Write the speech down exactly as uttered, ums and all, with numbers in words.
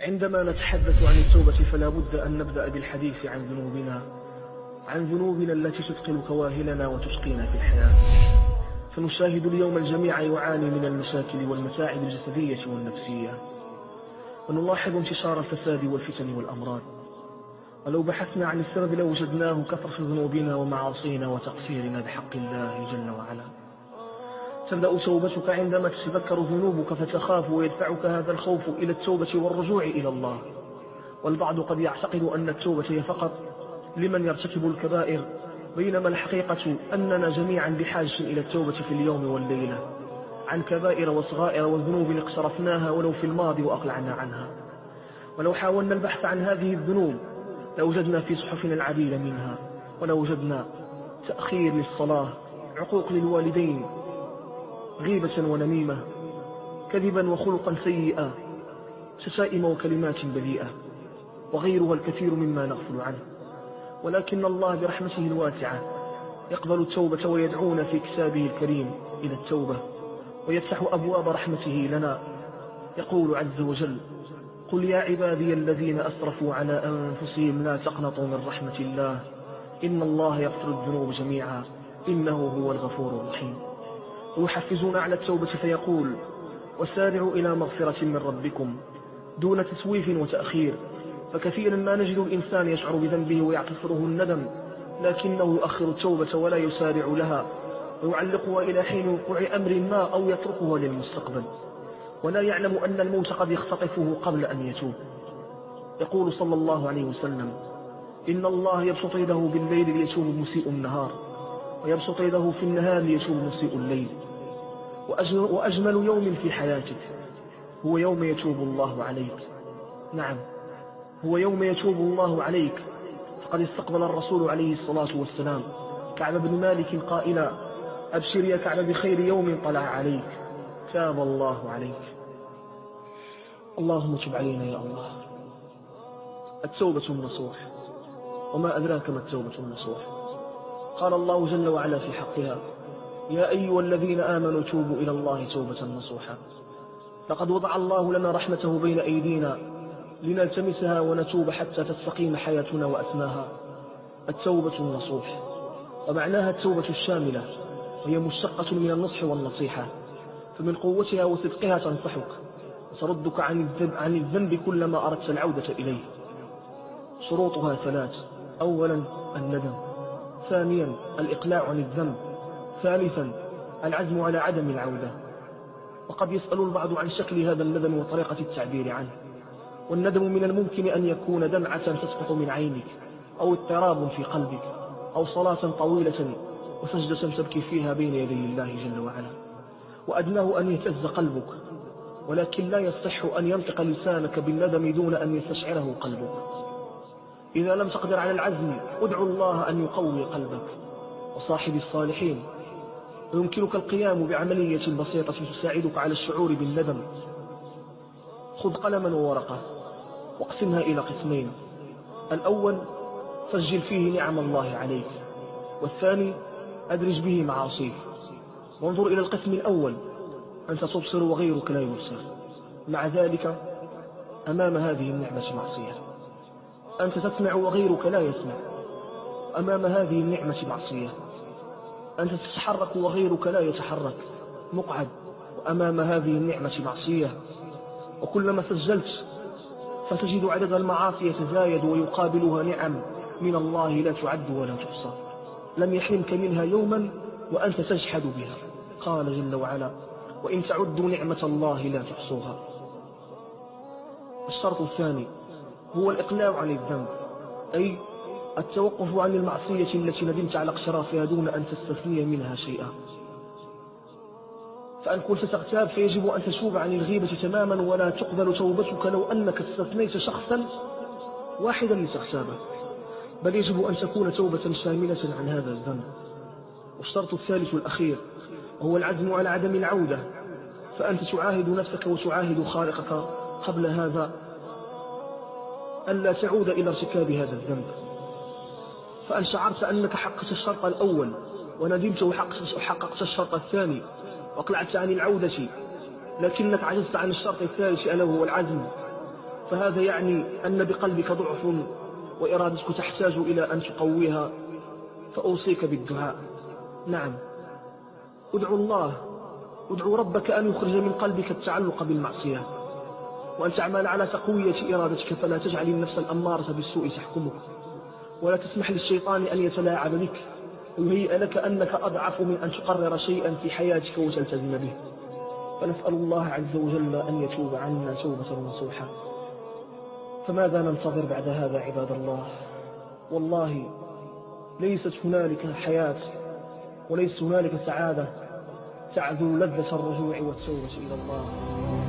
عندما نتحدث عن التوبة فلا بد أن نبدأ بالحديث عن ذنوبنا عن ذنوبنا التي تثقل كواهلنا وتشقينا في الحياة. فنشاهد اليوم الجميع يعاني من المشاكل والمتاعب الجسدية والنفسية، ونلاحظ انتشار الفساد والفتن والأمراض. ولو بحثنا عن السبب لوجدناه كثرة ذنوبنا ومعاصينا وتقصيرنا بحق الله جل وعلا. تبدأ توبتك عندما تتذكر ذنوبك فتخاف، ويدفعك هذا الخوف إلى التوبة والرجوع إلى الله. والبعض قد يعتقد أن التوبة هي فقط لمن يرتكب الكبائر، بينما الحقيقة أننا جميعا بحاجة إلى التوبة في اليوم والليلة عن كبائر وصغائر وذنوب اقترفناها ولو في الماضي وأقلعنا عنها. ولو حاولنا البحث عن هذه الذنوب لوجدنا في صحفنا العديد منها، ولوجدنا تأخير للصلاة، عقوق للوالدين، غيبة ونميمة، كذبا وخلقا سيئا، شتائم وكلمات بذيئة، وغيرها الكثير مما نغفل عنه. ولكن الله برحمته الواسعة يقبل التوبة ويدعونا في كتابه الكريم إلى التوبة، ويفتح أبواب رحمته لنا. يقول عز وجل: قل يا عبادي الذين أسرفوا على أنفسهم لا تقنطوا من رحمة الله إن الله يغفر الذنوب جميعا إنه هو الغفور الرحيم. ويحفزون على التوبة فيقول: وسارعوا إلى مغفرة من ربكم دون تسويف وتأخير. فكثيرا ما نجد الإنسان يشعر بذنبه ويعتصره الندم، لكنه يؤخر التوبة ولا يسارع لها، ويعلقها إلى حين وقوع أمر ما أو يتركها للمستقبل، ولا يعلم أن الموت قد يختطفه قبل أن يتوب. يقول صلى الله عليه وسلم: إن الله يبسط يده بالليل ليتوب مسيء النهار، ويبسط يده في النهار ليتوب مسيء الليل. وأجمل يوم في حياتك هو يوم يتوب الله عليك. نعم، هو يوم يتوب الله عليك. فقد استقبل الرسول عليه الصلاة والسلام كعب بن مالك قائلا: أبشر يا كعب بخير يوم طلع عليك، تاب الله عليك. اللهم تب علينا يا الله. التوبة النصوح، وما أدراك ما التوبة النصوح. قال الله جل وعلا في حقها: يا أيها الذين آمنوا توبوا إلى الله توبة نصوحا. لقد وضع الله لنا رحمته بين أيدينا لنلتمسها ونتوب حتى تستقيم حياتنا وأسماها. التوبة النصوح ومعناها التوبة الشاملة، وهي مشتقة من النصح والنصيحة، فمن قوتها وصدقها تنصحك وتردك عن الذنب, عن الذنب كلما أردت العودة إليه. شروطها ثلاث: أولا الندم، ثانيا الإقلاع عن الذنب، ثالثا العزم على عدم العودة. وقد يسأل البعض عن شكل هذا الندم وطريقة التعبير عنه. والندم من الممكن أن يكون دمعة تسقط من عينك، أو اضطراب في قلبك، أو صلاة طويلة وسجدة تبكي فيها بين يدي الله جل وعلا. وأدناه أن يهتز قلبك، ولكن لا يصح أن ينطق لسانك بالندم دون أن يستشعره قلبك. إذا لم تقدر على العزم ادعو الله أن يقوي قلبك وصاحب الصالحين. ويمكنك القيام بعملية بسيطة تساعدك على الشعور بالندم. خذ قلما وورقة واقسمها إلى قسمين: الأول سجل فيه نعم الله عليك، والثاني أدرج به معاصيك. وانظر إلى القسم الأول: أنت تبصر وغيرك لا يبصر، مع ذلك أمام هذه النعمة معصية. أنت تسمع وغيرك لا يسمع، أمام هذه النعمة معصية. أنت تتحرك وغيرك لا يتحرك، مقعد، وأمام هذه النعمة معصية. وكلما سجلت فتجد عدد المعاصي يتزايد ويقابلها نعم من الله لا تعد ولا تحصى، لم يحرمك منها يوما وأنت تجحد بها. قال جل وعلا: وإن تعدوا نعمة الله لا تحصوها. الشرط الثاني هو الإقلاع عن الذنب، أي التوقف عن المعصية التي ندمت على اقترافها دون أن تستثني منها شيئا. فأن كنت تغتاب فيجب أن تتوب عن الغيبة تماما، ولا تقبل توبتك لو أنك استثنيت شخصا واحدا لتغتابه، بل يجب أن تكون توبة شاملة عن هذا الذنب. والشرط الثالث الأخير هو العزم على عدم العودة، فأنت تعاهد نفسك وتعاهد خالقك قبل هذا ألا تعود إلى ارتكاب هذا الذنب. فأن شعرت أنك حققت الشرط الأول وندمت وحققت الشرط الثاني وأقلعت عن العودة، لكنك عجزت عن الشرط الثالث ألا وهو العزم، فهذا يعني أن بقلبك ضعف وإرادتك تحتاج إلى أن تقويها، فأوصيك بالدعاء. نعم، ادعو الله، ادعو ربك أن يخرج من قلبك التعلق بالمعصية، وأن تعمل على تقوية إرادتك، فلا تجعل النفس الأمارة بالسوء تحكمك، ولا تسمح للشيطان أن يتلاعب بك ويهيئ لك أنك أضعف من أن تقرر شيئا في حياتك وتلتزم به. فنسأل الله عز وجل أن يتوب عنا توبة نصوحا. فماذا ننتظر بعد هذا عباد الله؟ والله ليست هنالك حياة وليس هنالك سعادة تعذو لذة الرجوع والتوبة إلى الله.